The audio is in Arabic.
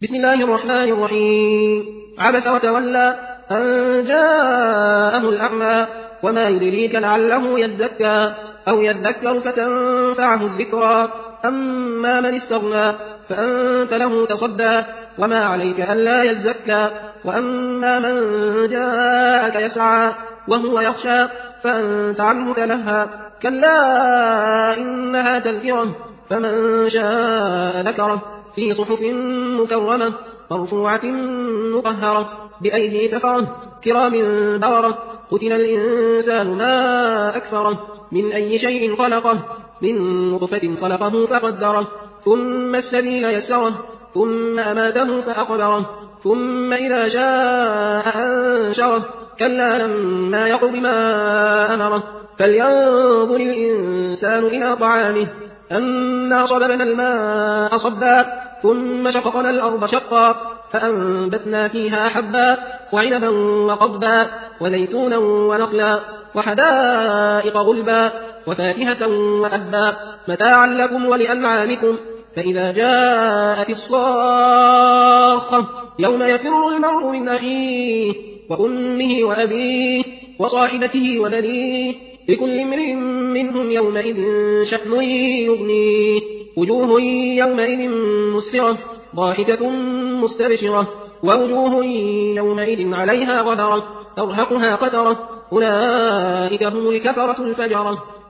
بسم الله الرحمن الرحيم. عبس وتولى أن جاءه الأعمى وما يدريك لعله يزكى أو يذكر فتنفعه الذكرى أما من استغنى فأنت له تصدى وما عليك ألا يزكى وأما من جاءك يسعى وهو يخشى فأنت عنه تلهى كلا إنها تذكرة فمن شاء ذكره في صحف مكرمة مرفوعة مطهرة بأيدي سفرة كرام بررة قتل الإنسان ما أكفره من أي شيء خلقه من نطفة خلقه فقدره ثم السبيل يسره ثم أماته فأقبره ثم إذا شاء أنشره كلا لما يقض ما أمره فلينظر الإنسان إلى طعامه أنا صببنا الماء صبا ثم شققنا الأرض شقا فأنبتنا فيها حبا وعنبا وقضبا وزيتونا ونخلا وحدائق غلبا وفاكهة وأبا متاعا لكم ولأنعامكم فإذا جاءت الصاخة يوم يفر المرء من أخيه وأمه وأبيه وصاحبته وبنيه لكل امرئ منهم يومئذ شأن يغنيه وجوه يومئذ مسفرة ضاحكة مستبشرة ووجوه يومئذ عليها غبرة ترهقها قترة أولئك هم الكفرة الفجرة.